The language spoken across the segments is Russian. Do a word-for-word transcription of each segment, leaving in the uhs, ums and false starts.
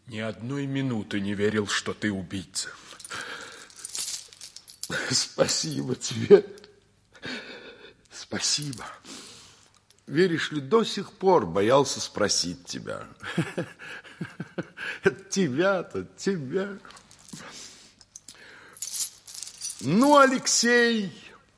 Ни одной минуты не верил, что ты убийца. Спасибо тебе. Спасибо. Веришь ли, до сих пор боялся спросить тебя. Тебя-то, тебя. Ну, Алексей,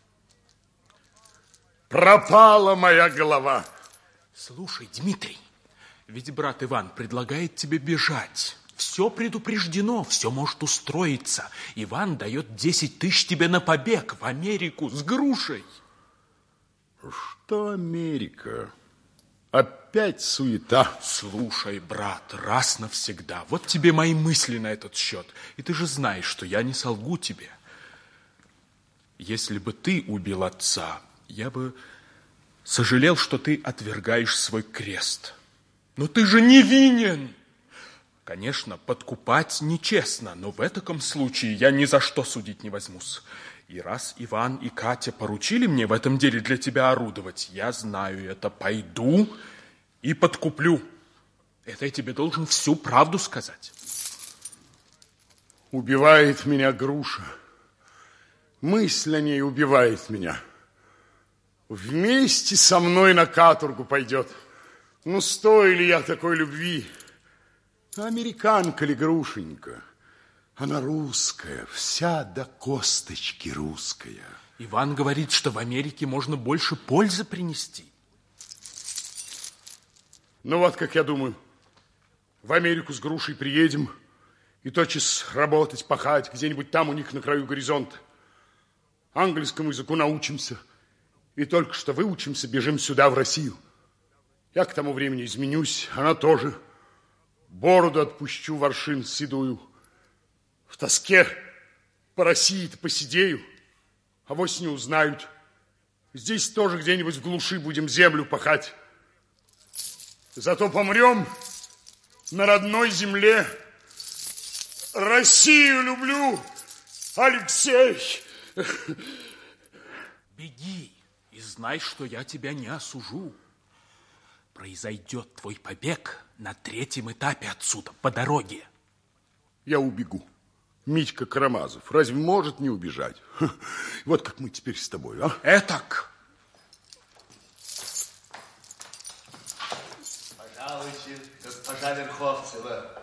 пропала моя голова. Слушай, Дмитрий, ведь брат Иван предлагает тебе бежать. Все предупреждено, все может устроиться. Иван дает десять тысяч тебе на побег в Америку с грушей. Что Америка? Опять суета. Слушай, брат, раз навсегда. Вот тебе мои мысли на этот счет. И ты же знаешь, что я не солгу тебе. Если бы ты убил отца, я бы сожалел, что ты отвергаешь свой крест. Но ты же невинен. Конечно, подкупать нечестно, но в этом случае я ни за что судить не возьмусь. И раз Иван и Катя поручили мне в этом деле для тебя орудовать, я знаю это, пойду и подкуплю. Это я тебе должен всю правду сказать. Убивает меня груша. Мысль о ней убивает меня. Вместе со мной на каторгу пойдет. Ну, стою ли я такой любви? Американка ли грушенька? Она русская, вся до косточки русская. Иван говорит, что в Америке можно больше пользы принести. Ну вот, как я думаю, в Америку с грушей приедем и тотчас работать, пахать где-нибудь там у них на краю горизонта. Английскому языку научимся. И только что выучимся, бежим сюда, в Россию. Я к тому времени изменюсь, она тоже. Бороду отпущу, воршин седую. В тоске по России-то посидею. Авось не узнают. Здесь тоже где-нибудь в глуши будем землю пахать. Зато помрем на родной земле. Россию люблю, Алексей. Беги и знай, что я тебя не осужу. Произойдет твой побег на третьем этапе отсюда, по дороге. Я убегу. Митька Карамазов разве может не убежать? Вот как мы теперь с тобой, а? Этак. Пожалуйте, госпожа Верховцева.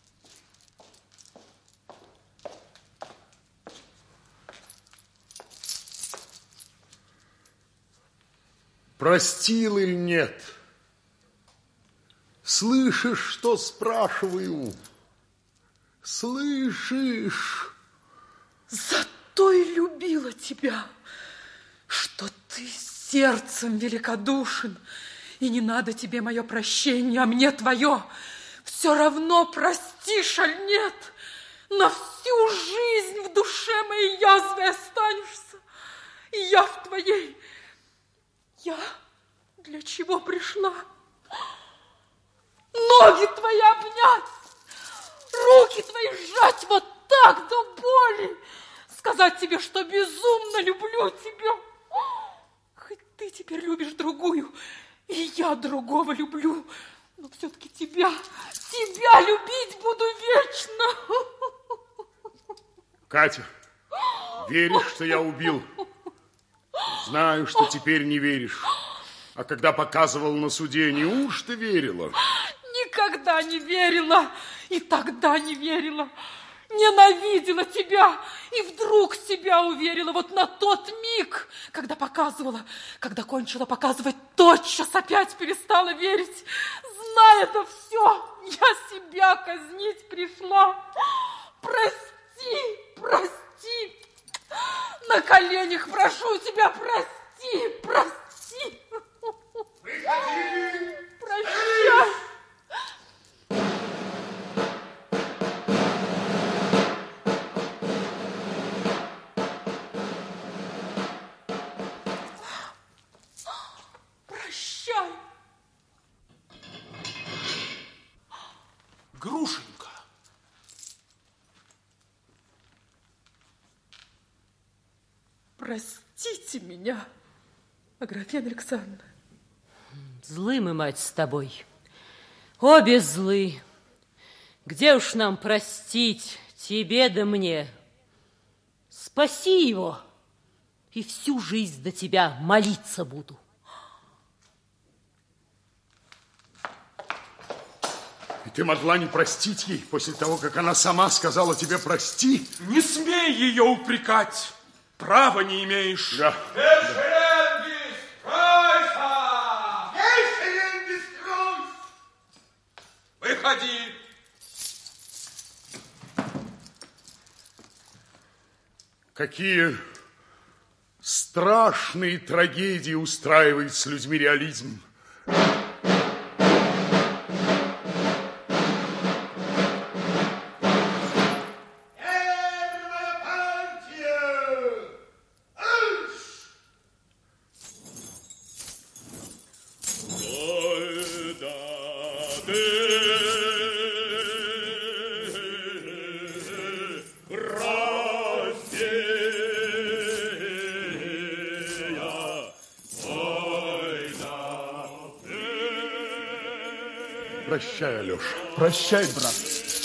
Простил или нет? Слышишь, что спрашиваю? Слышишь? Зато и любила тебя, что ты сердцем великодушен, и не надо тебе мое прощение, а мне твое. Все равно простишь, аль нет? На всю жизнь в душе моей язвой останешься, и я в твоей. Я для чего пришла? Ноги твои обнять, руки твои сжать вот так до боли, сказать тебе, что безумно люблю тебя. Хоть ты теперь любишь другую, и я другого люблю, но все-таки тебя, тебя любить буду вечно. Катя, веришь, что я убил? Знаю, что теперь не веришь. А когда показывал на суде, неужто верила? Никогда не верила, и тогда не верила. Ненавидела тебя, и вдруг себя уверила вот на тот миг, когда показывала, когда кончила показывать, тотчас опять перестала верить. Зная это все, я себя казнить пришла. Прости, прости. На коленях прошу тебя, прости, прости. Выходи! Прощай. Прощай. Грушенька. Простите меня, Аграфена Александровна. Злы мы, мать, с тобой. Обе злы. Где уж нам простить, тебе да мне? Спаси его, и всю жизнь до тебя молиться буду. И ты могла не простить ей после того, как она сама сказала тебе прости? Не смей ее упрекать. Права не имеешь. Да. Выходи. Какие страшные трагедии устраивает с людьми реализм. Прощай, Алеша. Прощай, брат.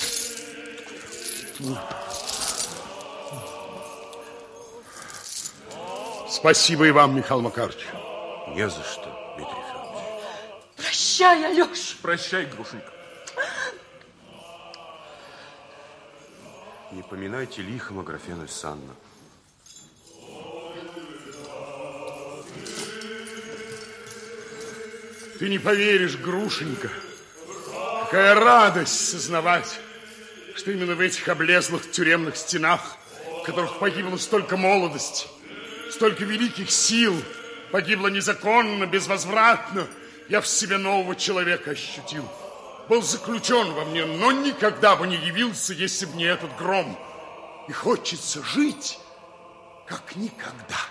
Спасибо и вам, Михаил Макарович. Не за что, Дмитрий Федорович. Прощай, Алеша. Прощай, Грушенька. Не поминайте лихом Аграфену Исанну. Ты не поверишь, Грушенька, какая радость сознавать, что именно в этих облезлых тюремных стенах, в которых погибло столько молодости, столько великих сил, погибло незаконно, безвозвратно, я в себе нового человека ощутил. Был заключен во мне, но никогда бы не явился, если бы не этот гром. И хочется жить, как никогда.